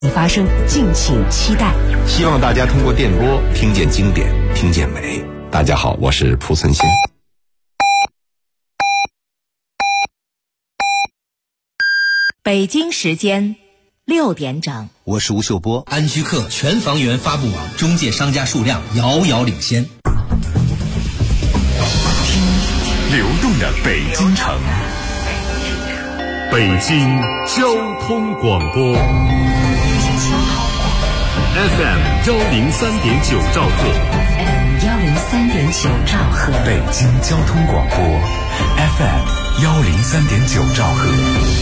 发生，敬请期待。 希望大家通过电波听见经典，听见美。大家好，我是蒲森先。 北京时间6点整， 我是吴秀波。 安居客全房源发布网中介商家数量遥遥领先。 听流动的北京城，北京交通广播 FM 103.9兆赫， 103.9兆赫， 北京交通广播 FM 103.9兆赫。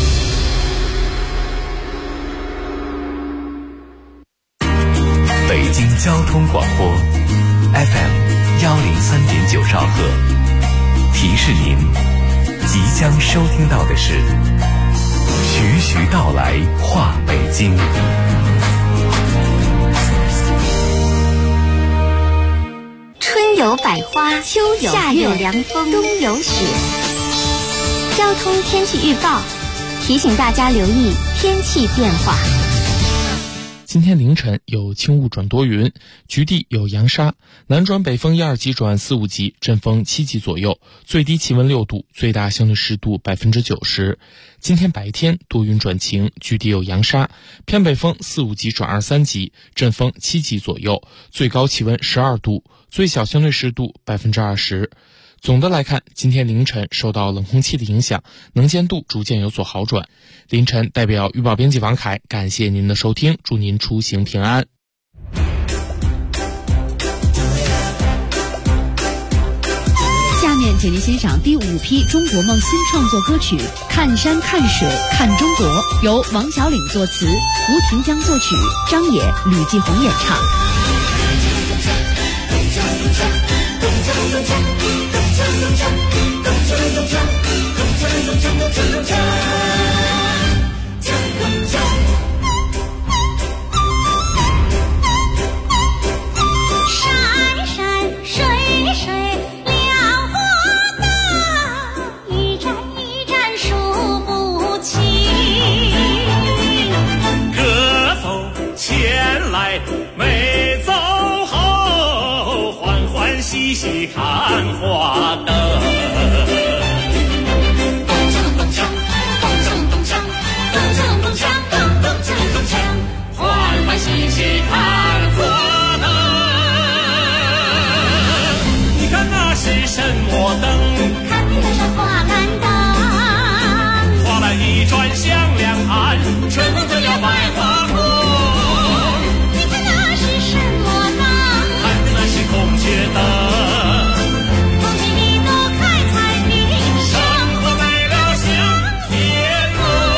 北京交通广播 FM 103.9兆赫，提示您即将收听到的是徐徐道来话北京。 春有百花，秋有夏有凉风，冬有雪。交通天气预报提醒大家留意天气变化。 今天凌晨有轻雾转多云，局地有扬沙，南转北风1、2级转4、5级，阵风7级左右，最低气温6度，最大相对湿度90%。今天白天多云转晴，局地有扬沙，偏北风4、5级转2、3级，阵风7级左右，最高气温12度，最小相对湿度20%。总的来看，今天凌晨受到冷空气的影响，能见度逐渐有所好转。凌晨代表预报编辑王凯，感谢您的收听，祝您出行平安。 下面请您欣赏第5批中国梦新创作歌曲《看山看水看中国》，由王小岭作词，胡廷江作曲，张也、吕继红演唱。 山山水水辽阔大，一站一站数不清。 歌走前来没走后，欢欢喜喜看花灯。一起看花灯，你看那是什么灯？ 看那是花篮灯， 花篮一转向两岸，春风就要百花红。 你看那是什么灯？ 看那是孔雀灯。 空气里都开彩屏， 生活美了像天鹅。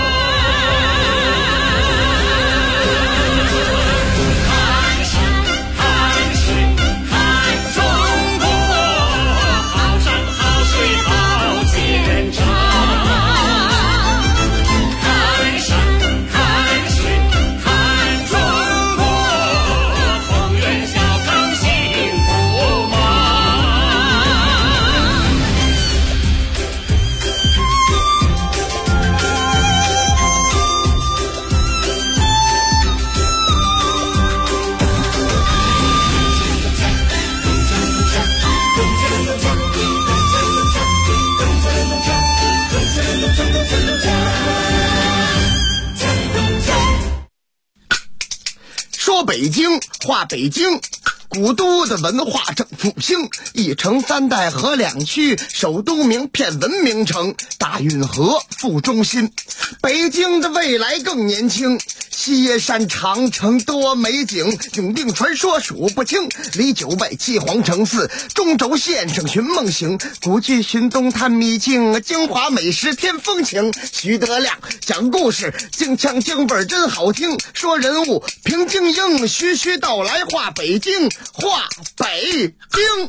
说北京话北京，古都的文化正复兴，一城3代合2区，首都名片文明城，大运河副中心。北京的未来更年轻，西山长城多美景，永定传说数不清，离9外7皇城4，中轴线上寻梦行，古剧寻东探秘境，京华美食添风情。徐德亮讲故事，京腔京味真好听，说人物平静英，徐徐道来话北京，话北京。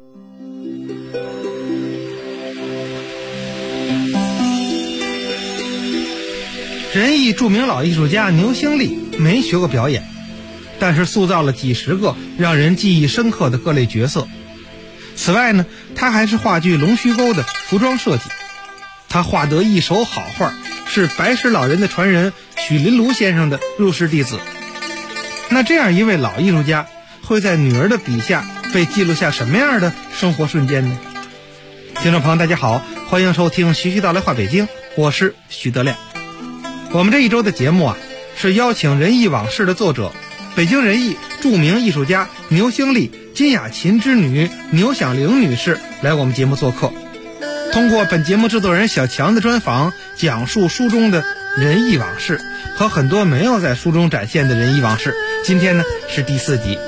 仁义著名老艺术家牛兴利没学过表演，但是塑造了几十个让人记忆深刻的各类角色。此外呢，他还是话剧《龙须沟》的服装设计。他画得一手好画， 是白石老人的传人许林庐先生的入室弟子。那这样一位老艺术家会在女儿的笔下被记录下什么样的生活瞬间呢？听众朋友大家好，欢迎收听徐徐道来话北京，我是徐德亮。我们这一周的节目啊，是邀请仁义往事的作者，北京人艺著名艺术家牛兴利金雅琴之女牛响玲女士来我们节目做客，通过本节目制作人小强的专访，讲述书中的仁义往事和很多没有在书中展现的仁义往事。今天呢是第4集。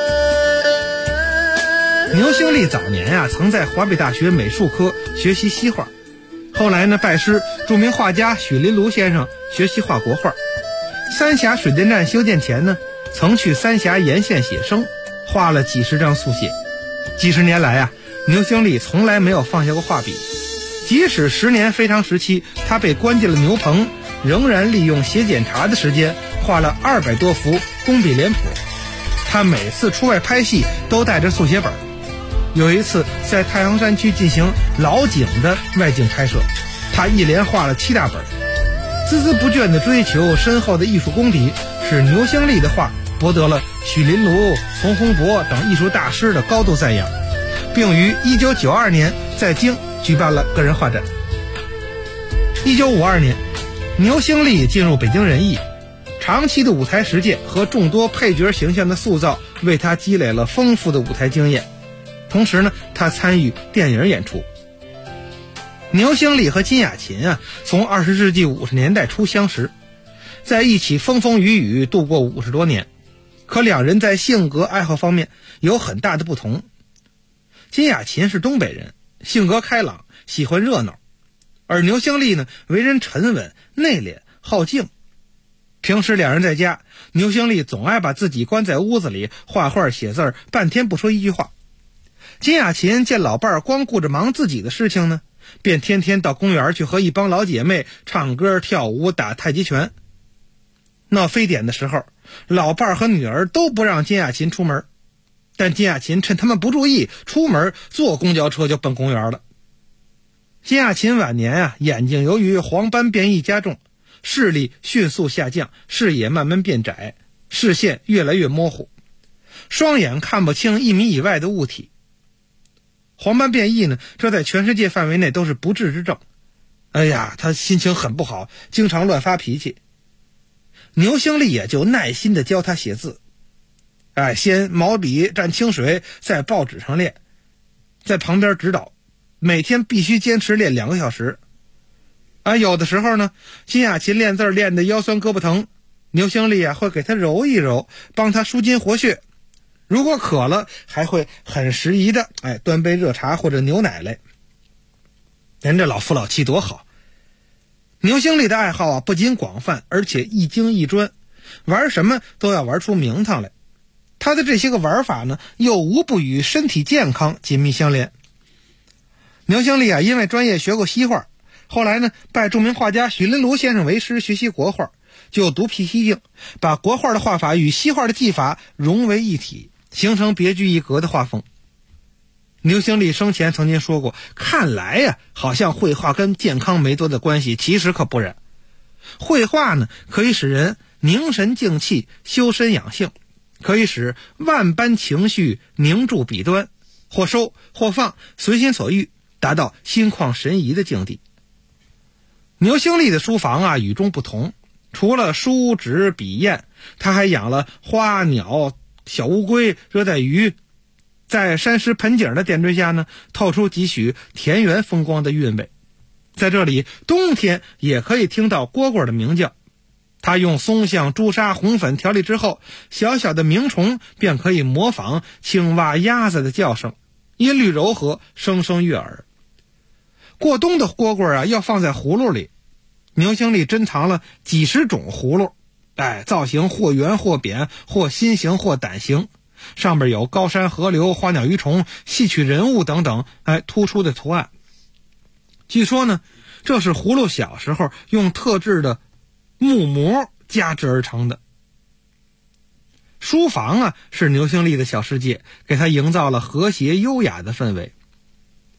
牛兴利早年曾在华北大学美术科学习西画，后来呢拜师著名画家许林庐先生学习画国画。三峡水电站修建前呢，曾去三峡沿线写生，画了几十张速写。几十年来牛兴利从来没有放下过画笔，即使10年非常时期他被关进了牛棚，仍然利用写检查的时间画了200多幅工笔脸谱。他每次出外拍戏都带着速写本，有一次在太行山区进行老井的外景拍摄，他一连画了7大本。孜孜不倦地追求深厚的艺术功底，使牛兴利的画博得了许林庐、丛洪博等艺术大师的高度赞扬，并于1992年在京举办了个人画展。1952年，牛兴利进入北京人艺，长期的舞台实践和众多配角形象的塑造为他积累了丰富的舞台经验。同时呢，他参与电影演出。牛兴利和金雅琴从20世纪50年代初相识，在一起风风雨雨度过50多年，可两人在性格爱好方面有很大的不同。金雅琴是东北人，性格开朗，喜欢热闹，而牛兴利呢，为人沉稳内敛好静。平时两人在家，牛兴利总爱把自己关在屋子里画画写字，半天不说一句话。金雅琴见老伴儿光顾着忙自己的事情呢，便天天到公园去和一帮老姐妹唱歌跳舞打太极拳。闹非典的时候，老伴儿和女儿都不让金雅琴出门，但金雅琴趁他们不注意，出门坐公交车就奔公园了。金雅琴晚年眼睛由于黄斑变异加重，视力迅速下降，视野慢慢变窄，视线越来越模糊，双眼看不清1米以外的物体。黄斑变异呢，这在全世界范围内都是不治之症。他心情很不好，经常乱发脾气。牛兴利也就耐心地教他写字，先毛笔蘸清水，在报纸上练，在旁边指导，每天必须坚持练2个小时。有的时候呢，金雅琴练字练得腰酸胳膊疼，牛兴利会给他揉一揉，帮他舒筋活血。如果渴了，还会很适宜的端杯热茶或者牛奶来。人这老夫老妻多好。牛兴利的爱好不仅广泛，而且一精一专，玩什么都要玩出名堂来。他的这些个玩法呢，又无不与身体健康紧密相连。牛兴利因为专业学过西画，后来呢拜著名画家许林庐先生为师学习国画，就独辟蹊径，把国画的画法与西画的技法融为一体，形成别具一格的画风。牛兴利生前曾经说过，看来好像绘画跟健康没多大关系，其实可不然。绘画呢，可以使人凝神静气，修身养性，可以使万般情绪凝住笔端，或收或放，随心所欲，达到心旷神怡的境地。牛兴利的书房与众不同，除了书纸笔砚，他还养了花鸟小乌龟、热带鱼，在山石盆景的点缀下呢，透出几许田园风光的韵味。在这里，冬天也可以听到蝈蝈的鸣叫。他用松香、朱砂、红粉调理之后，小小的鸣虫便可以模仿青蛙、鸭子的叫声，音律柔和，声声悦耳。过冬的蝈蝈要放在葫芦里，牛兴利珍藏了几十种葫芦，造型或圆或扁，或心形或胆形，上面有高山河流、花鸟鱼虫、戏曲人物等等突出的图案。据说呢，这是葫芦小时候用特制的木膜加制而成的。书房是牛兴利的小世界，给他营造了和谐优雅的氛围。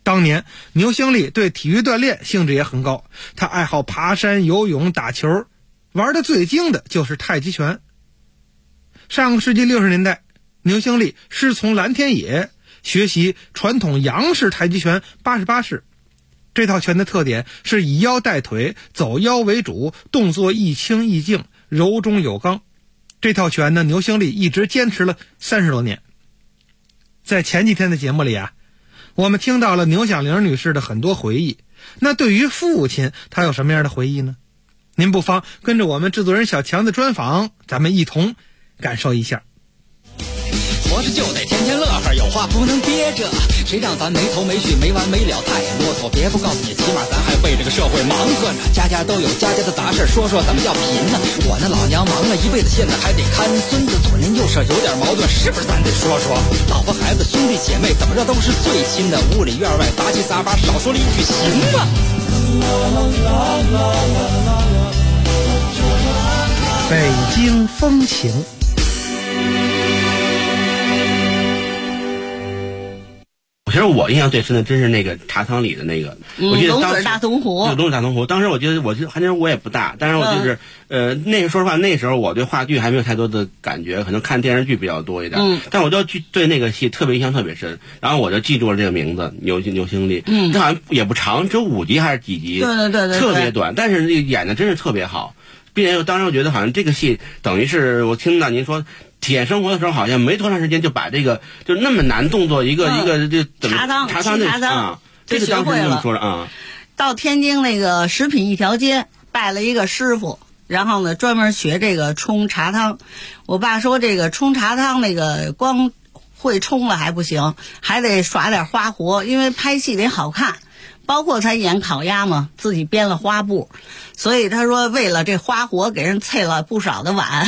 当年牛兴利对体育锻炼兴致也很高，他爱好爬山、游泳、打球，玩的最精的就是太极拳。上个世纪60年代，牛兴利师从蓝天野学习传统杨式太极拳88式。这套拳的特点是以腰带腿，走腰为主，动作易轻易静，柔中有刚。这套拳呢，牛兴利一直坚持了30多年。在前几天的节目里啊，我们听到了牛响玲女士的很多回忆。那对于父亲，她有什么样的回忆呢？您不妨跟着我们制作人小强的专访，咱们一同感受一下。 活着就得天天乐呵，有话不能憋着，谁让咱没头没绪没完没了太啰嗦。别不告诉你，起码咱还为这个社会忙活呢。家家都有家家的杂事，说说怎么叫贫呢？我那老娘忙了一辈子，现在还得看孙子，左邻右舍有点矛盾，是不是咱得说说？老婆孩子兄弟姐妹怎么着都是最亲的，屋里院外杂七杂八，少说了一句行吗？ 北京风情。 其实我印象最深的真是那个茶汤里的那个，我记得龙嘴大铜壶， 对，龙嘴大铜壶。当时我觉得，还真我也不大，但是我就是那个说实话，那时候我对话剧还没有太多的感觉，可能看电视剧比较多一点。但我就对那个戏特别印象特别深，然后我就记住了这个名字牛兴利。这好像也不长，只有5集还是几集？对，特别短，但是这个演的真是特别好，并且当时我觉得好像这个戏等于是我听到您说。体验生活的时候，好像没多长时间就把这个就那么难动作一个这怎么茶汤这个当时这么说了啊。 到天津那个食品一条街拜了一个师傅，然后呢专门学这个冲茶汤。我爸说这个冲茶汤那个光会冲了还不行，还得耍点花活，因为拍戏得好看。包括他演烤鸭嘛，自己编了花布，所以他说为了这花活给人啐了不少的碗。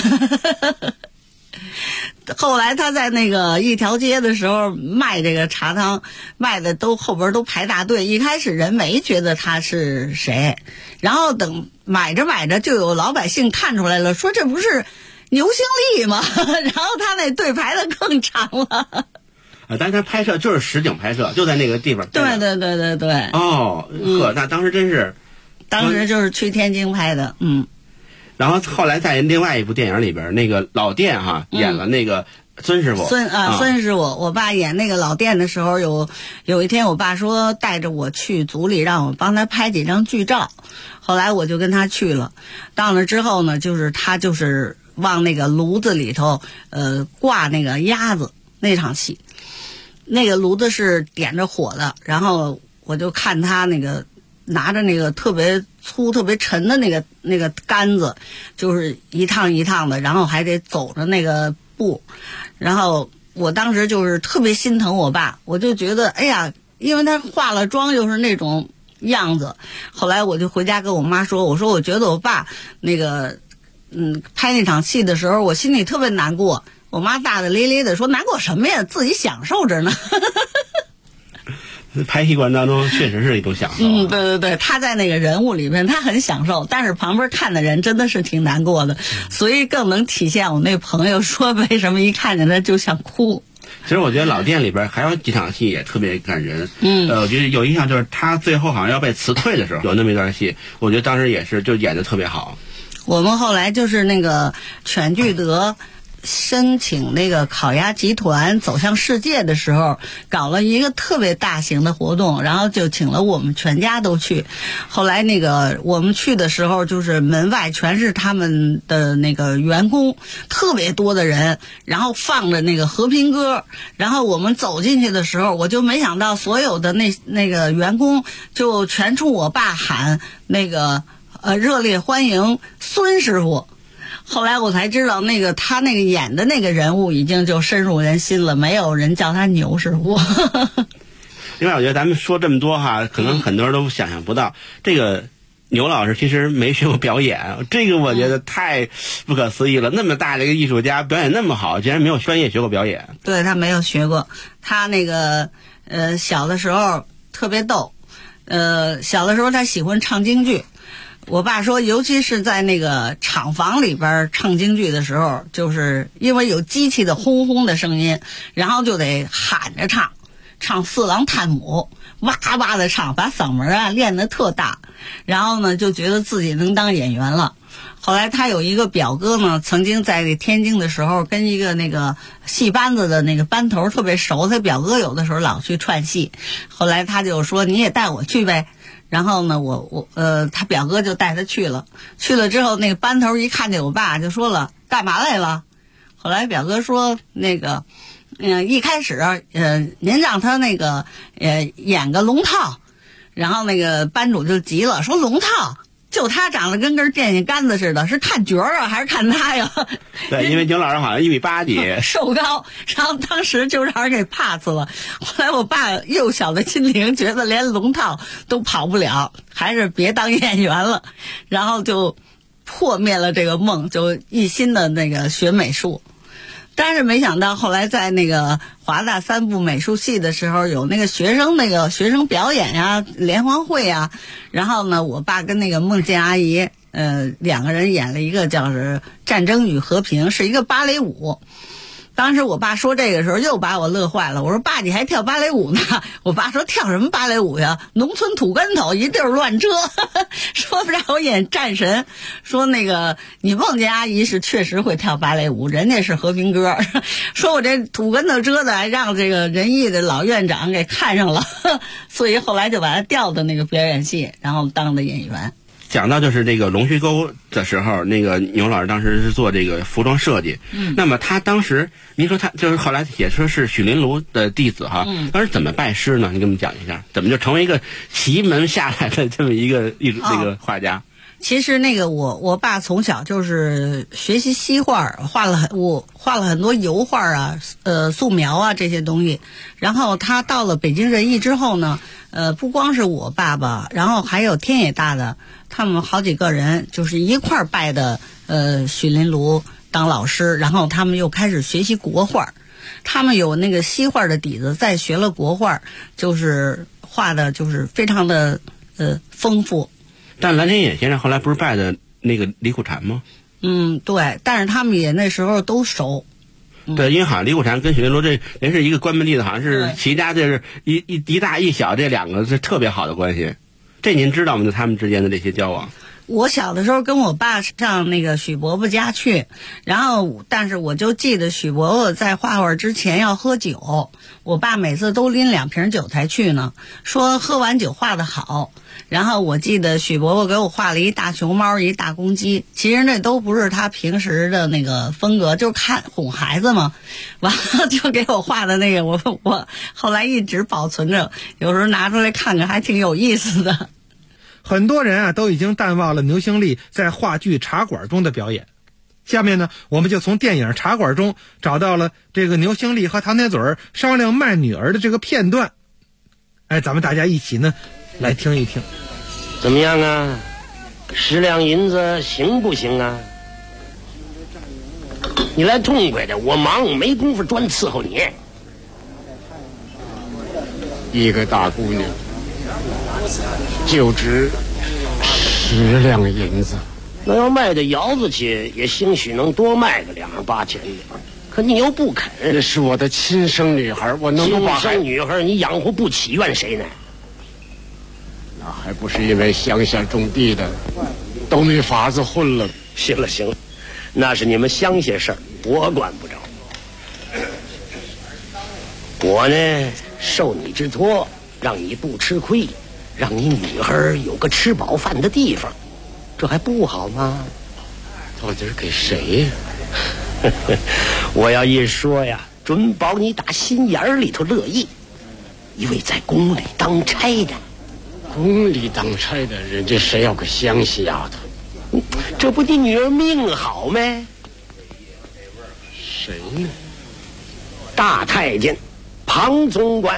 后来他在那个一条街的时候卖这个茶汤，卖的都后边都排大队。一开始人没觉得他是谁，然后等买着买着就有老百姓看出来了，说这不是牛兴利吗？然后他那队排的更长了。 但是他拍摄就是实景拍摄，就在那个地方。 对。 哦，那当时真是， 当时就是去天津拍的， 然后后来在另外一部电影里边，那个老店演了那个孙师傅。 孙师傅，我爸演那个老店的时候，有一天我爸说带着我去组里让我帮他拍几张剧照，后来我就跟他去了。到那之后呢，他往那个炉子里头挂那个鸭子那场戏，那个炉子是点着火的，然后我就看他那个拿着那个特别粗特别沉的那个杆子，就是一趟一趟的，然后还得走着那个步，然后我当时就是特别心疼我爸，我就觉得哎呀，因为他化了妆又是那种样子。后来我就回家跟我妈说，我说我觉得我爸那个拍那场戏的时候，我心里特别难过。我妈大大咧咧的说，难过什么呀，自己享受着呢。 拍戏过程当中确实是一种享受。 对，他在那个人物里面他很享受，但是旁边看的人真的是挺难过的，所以更能体现我那朋友说为什么一看见他就想哭。 其实我觉得老店里边还有几场戏也特别感人。我觉得有印象就是他最后好像要被辞退的时候，有那么一段戏，我觉得当时也是就演得特别好。 我们后来就是那个犬聚德申请那个烤鸭集团走向世界的时候，搞了一个特别大型的活动，然后就请了我们全家都去。后来那个我们去的时候，就是门外全是他们的那个员工，特别多的人，然后放着那个和平歌，然后我们走进去的时候，我就没想到所有的那个员工就全冲我爸喊那个热烈欢迎孙师傅。后来我才知道，他那个演的那个人物已经就深入人心了，没有人叫他牛师傅。 另外，我觉得咱们说这么多可能很多人都想象不到，这个牛老师其实没学过表演，这个我觉得太不可思议了。那么大的一个艺术家，表演那么好，竟然没有专业学过表演。 对，他没有学过，他那个小的时候特别逗，小的时候他喜欢唱京剧。我爸说，尤其是在那个厂房里边唱京剧的时候，就是因为有机器的轰轰的声音，然后就得喊着唱， 唱四郎探母，哇哇的唱，把嗓门啊练得特大，然后呢就觉得自己能当演员了。后来他有一个表哥呢，曾经在天津的时候跟一个那个戏班子的那个班头特别熟，他表哥有的时候老去串戏，后来他就说你也带我去呗。然后呢，他表哥就带他去了。去了之后，那个班头一看见我爸，就说了：“干嘛来了？”后来表哥说：“那个，一开始，您让他那个，演个龙套。”然后那个班主就急了，说：“龙套？就他长得跟根电线杆子似的，是看角儿啊，还是看他呀？” 对，因为牛老师好像1.8米几， 瘦高，然后当时就让人给怕死了。后来我爸幼小的心灵觉得连龙套都跑不了，还是别当演员了，然后就破灭了这个梦，就一心的那个学美术。但是没想到后来在那个华大3部美术系的时候，有那个学生表演呀、联欢会呀，然后呢，我爸跟那个孟建阿姨，两个人演了一个叫是《战争与和平》，是一个芭蕾舞。当时我爸说这个时候又把我乐坏了，我说爸你还跳芭蕾舞呢？我爸说跳什么芭蕾舞呀？农村土跟头一地儿乱遮，说让我演战神，说那个你孟建阿姨是确实会跳芭蕾舞，人家是和平歌，说我这土跟头遮的还让这个仁义的老院长给看上了，所以后来就把他调到那个表演系，然后当的演员。 讲到就是这个龙须沟的时候，那个牛老师当时是做这个服装设计，那么他当时您说他就是后来也说是许麟庐的弟子哈，当时怎么拜师呢？你给我们讲一下，怎么就成为一个奇门下来的这么一个那个画家？ 其实那个我爸从小就是学习西画，我画了很多油画啊，素描啊这些东西。然后他到了北京人艺之后呢，不光是我爸爸，然后还有天野大的，他们好几个人就是一块儿拜的许麟庐当老师，然后他们又开始学习国画。他们有那个西画的底子，再学了国画，就是画的就是非常的丰富。 但蓝天野先生后来不是拜的那个李苦禅吗？ 对，但是他们也那时候都熟。 对，因为好像李苦禅跟许麟庐这人是一个关门弟子，好像是齐家就是一大一小这两个是特别好的关系。这您知道吗？他们之间的这些交往？ 我小的时候跟我爸上那个许伯伯家去，然后但是我就记得许伯伯在画画之前要喝酒，我爸每次都拎2瓶酒才去呢，说喝完酒画得好。然后我记得许伯伯给我画了一大熊猫一大公鸡，其实那都不是他平时的那个风格，就是哄孩子嘛。完了就给我画的那个，我后来一直保存着，有时候拿出来看看还挺有意思的。 很多人啊都已经淡忘了牛兴利在话剧《茶馆》中的表演。下面呢，我们就从电影《茶馆》中找到了这个牛兴利和唐铁嘴商量卖女儿的这个片段。咱们大家一起呢来听一听。 怎么样啊？10两银子行不行啊？你来痛快的，我忙没工夫专伺候你。 一个大姑娘就值10两银子， 那要卖到窑子去，也兴许能多卖个2、8钱的。可你又不肯。 那是我的亲生女孩，我能不把亲生女孩你养活不起，怨谁呢？ 那还不是因为乡下种地的都没法子混了。 行了，那是你们乡下事儿，我管不着。我呢，受你之托，让你不吃亏，让你女儿有个吃饱饭的地方，这还不好吗？ 到底给谁呀？ 我要一说呀，准保你打心眼里头乐意。一位在宫里当差的， 宫里当差的，人家谁要个乡下丫头？ 这不你女儿命好没？ 谁呢？ 大太监庞总管。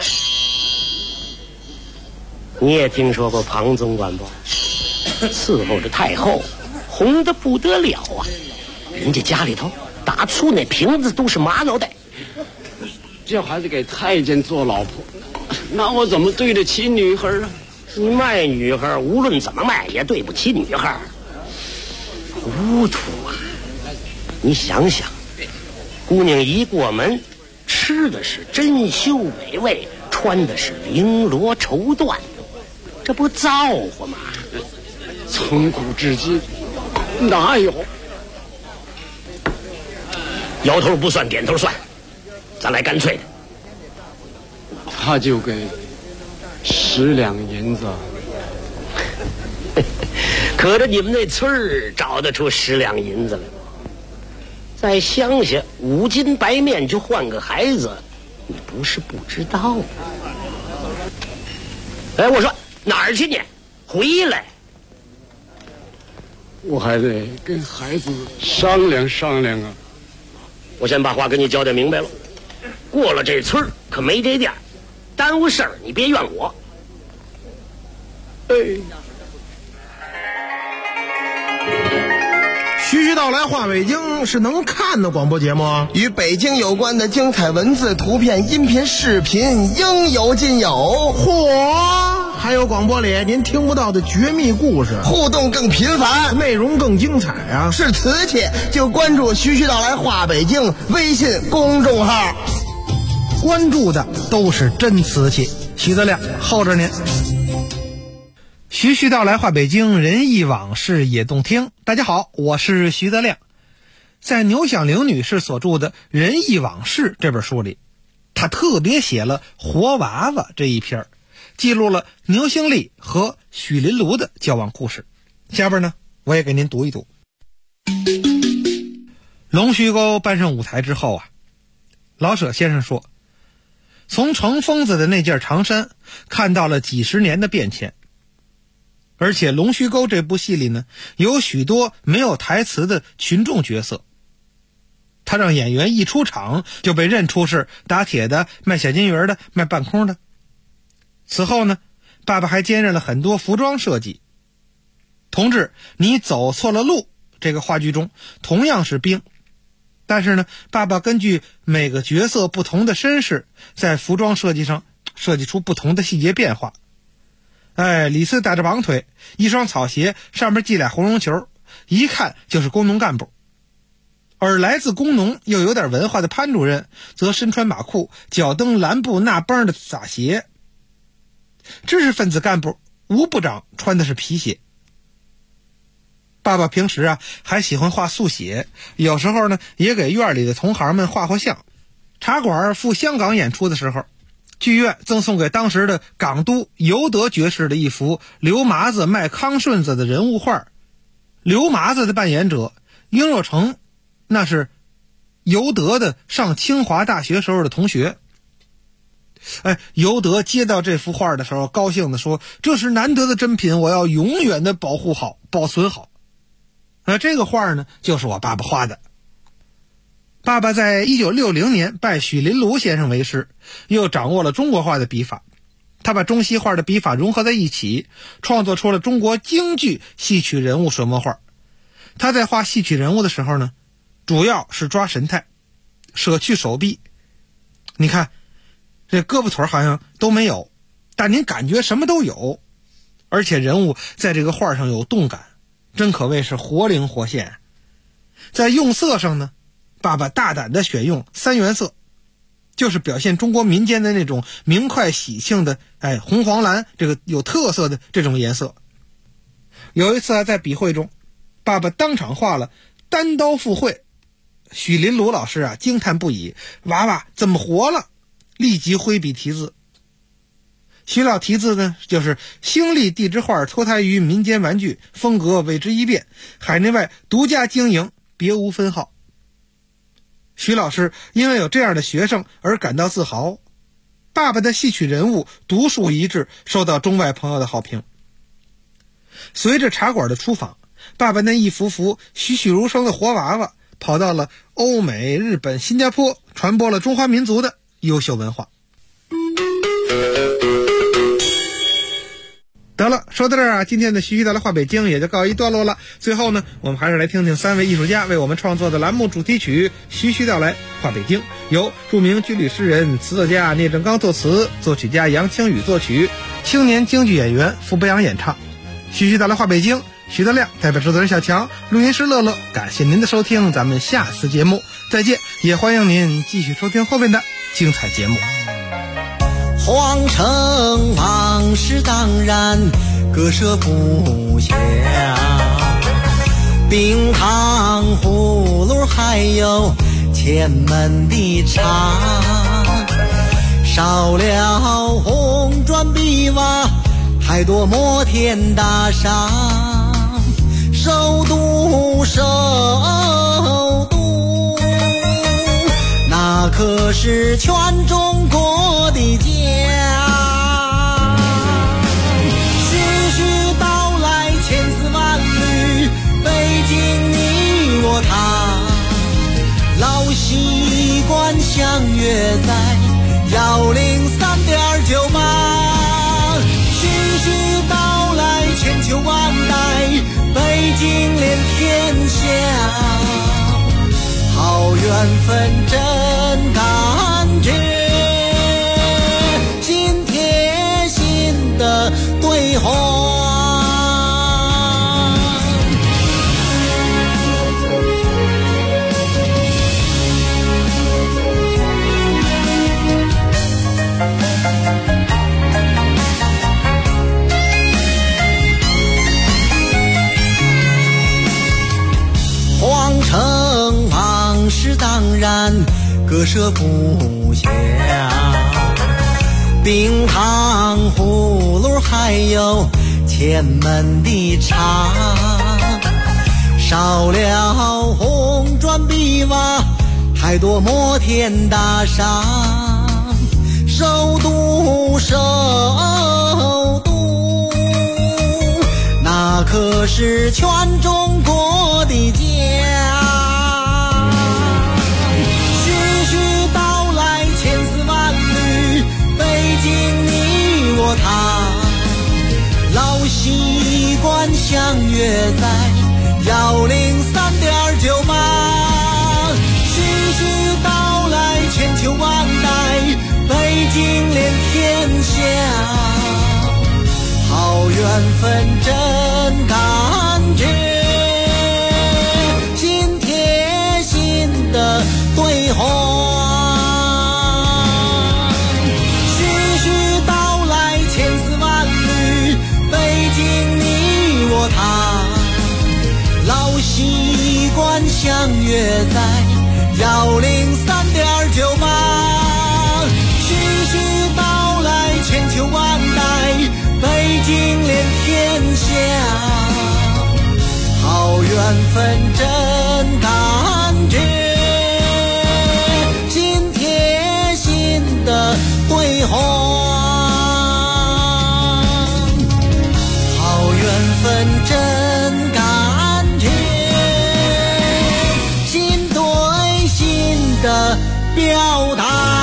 你也听说过庞总管不？伺候着太后，红得不得了啊！人家家里头打醋那瓶子都是玛瑙的。 这还得给太监做老婆，那我怎么对得起女孩啊？ 你卖女孩，无论怎么卖也对不起女孩。糊涂啊！你想想，姑娘一过门，吃的是珍馐美味， 穿的是绫罗绸缎，这不造化吗？ 从古至今哪有？ 摇头不算，点头算，咱来干脆的。 他就给10两银子。 可着你们那村儿找得出10两银子来吗？在乡下5斤白面就换个孩子，你不是不知道。哎，我说哪儿去你？回来！ 我还得跟孩子商量商量啊。 我先把话跟你交代明白了，过了这村可没这店，耽误事儿你别怨我。 哎。 徐徐道来话北京是能看的广播节目， 与北京有关的精彩文字、图片、音频、视频应有尽有。 嚯！还有广播里您听不到的绝密故事， 互动更频繁， 内容更精彩啊！ 是瓷器就关注徐徐道来话北京微信公众号， 关注的都是真瓷器。徐德亮候着您。徐徐道来话北京，人忆往事也动听。大家好，我是徐德亮。在牛响铃女士所著的《人忆往事》这本书里，她特别写了活娃娃这一篇，记录了牛兴利和许林庐的交往故事。下边呢，我也给您读一读。龙须沟搬上舞台之后啊，老舍先生说，从程疯子的那件长衫看到了几十年的变迁。而且龙须沟这部戏里呢，有许多没有台词的群众角色，他让演员一出场就被认出是打铁的、卖小金鱼的、卖半空的。此后呢，爸爸还兼任了很多服装设计。同志，你走错了路这个话剧中同样是兵，但是呢，爸爸根据每个角色不同的身世，在服装设计上设计出不同的细节变化。哎，李四打着绑腿，一双草鞋上面系俩红绒球，一看就是工农干部。而来自工农又有点文化的潘主任，则身穿马裤，脚蹬蓝布纳帮的洒鞋。知识分子干部吴部长穿的是皮鞋。爸爸平时啊还喜欢画速写，有时候呢也给院里的同行们画像。茶馆赴香港演出的时候，剧院赠送给当时的港督尤德爵士的一幅刘麻子卖康顺子的人物画。刘麻子的扮演者殷若成，那是尤德的上清华大学时候的同学。尤德接到这幅画的时候，高兴地说，这是难得的珍品，我要永远的保护好、保存好。这个画呢，就是我爸爸画的。爸爸在1960年拜许林庐先生为师，又掌握了中国画的笔法。他把中西画的笔法融合在一起，创作出了中国京剧戏曲人物水墨画。他在画戏曲人物的时候呢，主要是抓神态，舍去手臂。你看，这胳膊腿好像都没有，但您感觉什么都有，而且人物在这个画上有动感，真可谓是活灵活现。在用色上呢，爸爸大胆地选用3原色，就是表现中国民间的那种明快喜庆的红黄蓝这个有特色的这种颜色。有一次在笔会中，爸爸当场画了单刀赴会，许林庐老师惊叹不已，娃娃怎么活了，立即挥笔题字。许老题字呢，就是兴利地质画脱胎于民间玩具，风格为之一变，海内外独家经营，别无分号。许老师因为有这样的学生而感到自豪，爸爸的戏曲人物独树一帜，受到中外朋友的好评。随着茶馆的出访，爸爸那一幅幅栩栩如生的活娃娃跑到了欧美、日本、新加坡，传播了中华民族的优秀文化。得了，说到这儿今天的徐徐道来话北京也就告一段落了。最后呢，我们还是来听听3位艺术家为我们创作的栏目主题曲《徐徐道来话北京》，由著名军旅诗人、词作家聂正刚作词，作曲家杨清宇作曲，青年京剧演员傅博洋演唱。徐徐道来话北京，徐德亮代表制作人小强，录音师乐乐，感谢您的收听，咱们下次节目再见，也欢迎您继续收听后面的精彩节目。 皇城往事当然割舍不下，冰糖葫芦还有前门的茶，少了红砖碧瓦，还多摩天大厦。首都，首都，那可是全中国的家。徐徐道来千丝万缕，北京你我他，老习惯相约在103.98。徐徐道来千秋万代，北京连天下，好缘分真感觉，心贴心的对话。皇城往事当然割舍不下，冰糖葫芦还有前门的茶，少了红砖碧瓦，还多摩天大厦。首都，首都，那可是全中国的家。徐徐道来千丝万缕，北京你我他，老习惯相约在103.98。徐徐道来千秋万代，北京连天下，好缘分真感觉，心贴心的对话。徐徐道来千丝万缕，北京你我他，老习惯相约在103.98。徐徐道来千秋万代，北京连天下，好缘分真感觉，心贴心的对话。好缘分真感觉，心对心的表达。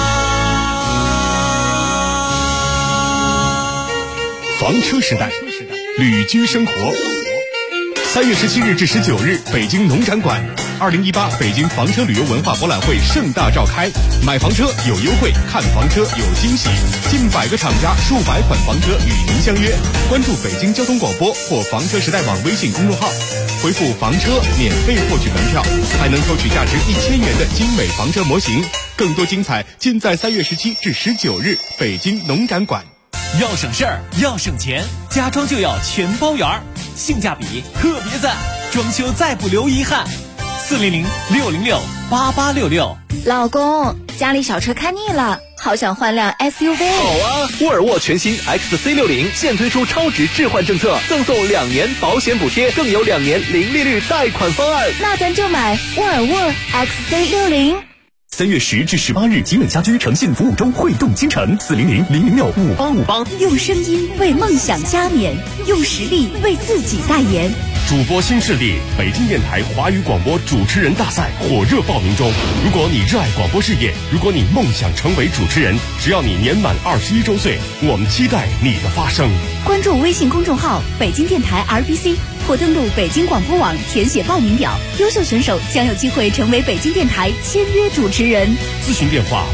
房车时代，旅居生活。3月17日至19日，北京农展馆2018北京房车旅游文化博览会盛大召开，买房车有优惠，看房车有惊喜，近100个厂家，数百款房车与您相约。关注北京交通广播或房车时代网微信公众号，回复房车免费获取门票，还能抽取价值1000元的精美房车模型。更多精彩尽在3月17至19日北京农展馆。 要省事儿，要省钱，家装就要全包圆儿，性价比特别赞，装修再不留遗憾。400-606-8866。 老公，家里小车看腻了，好想换辆 SUV。 好啊，沃尔沃全新 XC60现推出超值置换政策，赠送2年保险补贴，更有2年零利率贷款方案。 那咱就买沃尔沃 XC60。 3月10至18日，集美家居诚信服务周汇动京城，400-006-5858。 用声音为梦想加冕，用实力为自己代言。 主播新势力北京电台华语广播主持人大赛火热报名中。如果你热爱广播事业，如果你梦想成为主持人，只要你年满21周岁，我们期待你的发声。 关注微信公众号北京电台 RBC， 或登录北京广播网填写报名表，优秀选手将有机会成为北京电台签约主持人。 咨询电话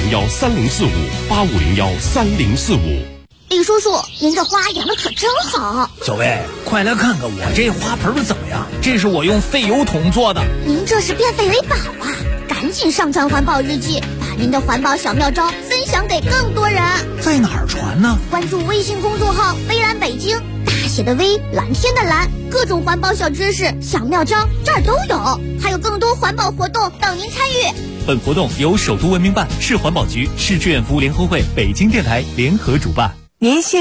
85013045，85013045。 李叔叔，您这花养的可真好。 小薇，快来看看我这花盆怎么样？这是我用废油桶做的。 您这是变废为宝啊！赶紧上传环保日记，把您的环保小妙招分享给更多人。 在哪儿传呢？ 关注微信公众号微蓝北京，大写的微，蓝天的蓝，各种环保小知识、小妙招这儿都有，还有更多环保活动等您参与。 本活动由首都文明办、市环保局、市志愿服务联合会、北京电台联合主办。 您现